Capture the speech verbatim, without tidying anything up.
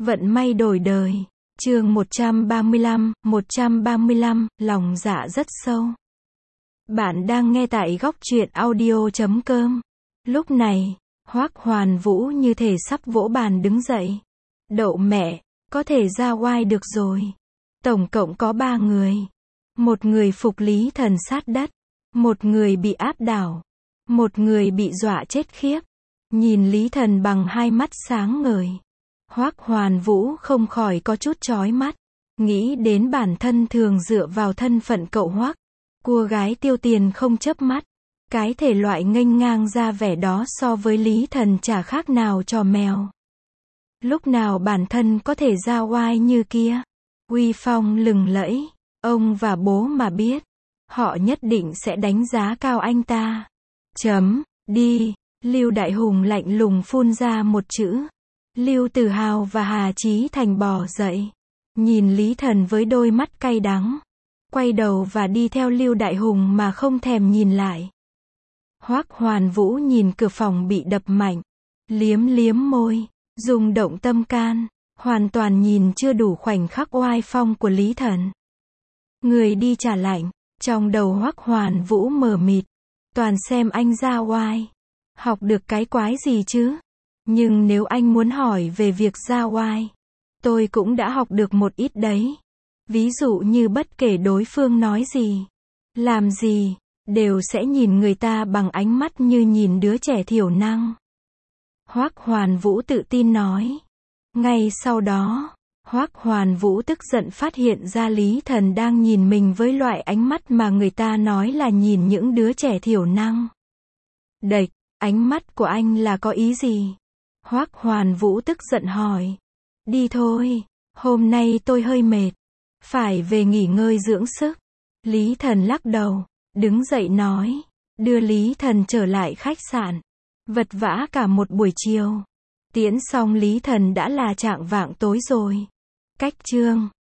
Vận may đổi đời. Chương một trăm ba mươi lăm, một trăm ba mươi lăm, lòng dạ rất sâu. Bạn đang nghe tại góc truyện audio chấm com. Lúc này, Hoắc Hoàn Vũ như thể sắp vỗ bàn đứng dậy. Đậu mẹ, có thể ra oai được rồi. Tổng cộng có ba người. Một người phục Lý Thần sát đất. Một người bị áp đảo. Một người bị dọa chết khiếp. Nhìn Lý Thần bằng hai mắt sáng ngời. Hoắc Hoàn Vũ không khỏi có chút chói mắt. Nghĩ đến bản thân thường dựa vào thân phận cậu Hoắc. Cua gái tiêu tiền không chớp mắt. Cái thể loại nghênh ngang ra vẻ đó so với Lý Thần chả khác nào trò mèo. Lúc nào bản thân có thể ra oai như kia. Uy phong lừng lẫy. Ông và bố mà biết. Họ nhất định sẽ đánh giá cao anh ta. Chấm, đi. Lưu Đại Hùng lạnh lùng phun ra một chữ. Lưu Tử Hào và Hà Chí Thành bò dậy. Nhìn Lý Thần với đôi mắt cay đắng. Quay đầu và đi theo Lưu Đại Hùng mà không thèm nhìn lại. Hoắc Hoàn Vũ nhìn cửa phòng bị đập mạnh. Liếm liếm môi. Rung động tâm can. Hoàn toàn nhìn chưa đủ khoảnh khắc oai phong của Lý Thần. Người đi trả lạnh. Trong đầu Hoắc Hoàn Vũ mờ mịt. Toàn xem anh ra oai. Học được cái quái gì chứ? Nhưng nếu anh muốn hỏi về việc ra oai, tôi cũng đã học được một ít đấy. Ví dụ như bất kể đối phương nói gì, làm gì, đều sẽ nhìn người ta bằng ánh mắt như nhìn đứa trẻ thiểu năng. Hoắc Hoàn Vũ tự tin nói. Ngay sau đó, Hoắc Hoàn Vũ tức giận phát hiện ra Lý Thần đang nhìn mình với loại ánh mắt mà người ta nói là nhìn những đứa trẻ thiểu năng. Đệch, ánh mắt của anh là có ý gì? Hoắc Hoàn Vũ tức giận hỏi. Đi thôi, hôm nay tôi hơi mệt. Phải về nghỉ ngơi dưỡng sức. Lý Thần lắc đầu, đứng dậy nói. Đưa Lý Thần trở lại khách sạn. Vật vã cả một buổi chiều. Tiễn xong Lý Thần đã là chạng vạng tối rồi. Cách chương